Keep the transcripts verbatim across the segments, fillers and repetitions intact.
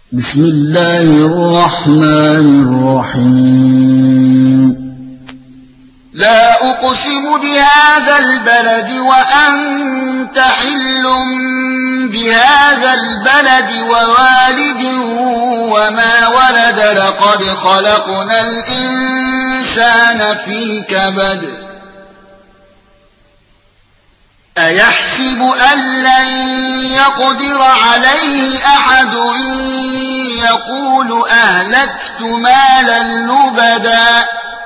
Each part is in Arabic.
بسم الله الرحمن الرحيم لا أقسم بهذا البلد وأنت حل بهذا البلد ووالد وما ولد لقد خلقنا الإنسان في كبد أيحسب أن لن يقدر عليه أحد يقول أهلكت مالا لبدا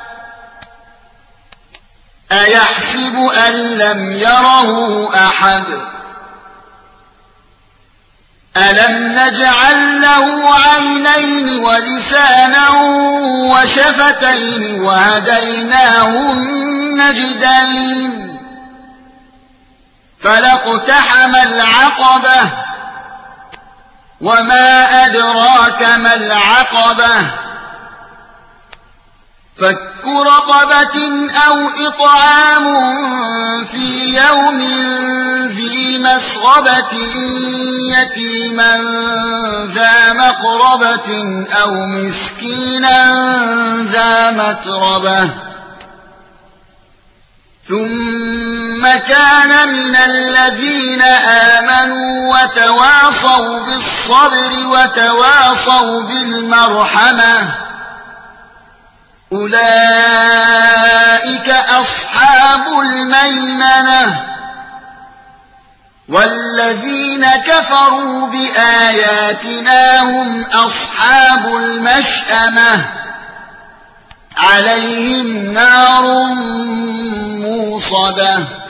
أيحسب أن لم يره أحد ألم نجعل له عينين ولسانا وشفتين وهديناه النجدين فلاقتحم العقبة وما أدراك ما العقبة فك رقبة أو إطعام في يوم ذي مسغبة يتيما ذا مقربة أو مسكينا ذا متربة ثم كان من الذين آمنوا وتواصوا بالصبر وتواصوا بالمرحمة أولئك أصحاب الميمنة والذين كفروا بآياتنا هم أصحاب المشأمة عليهم نار موصدة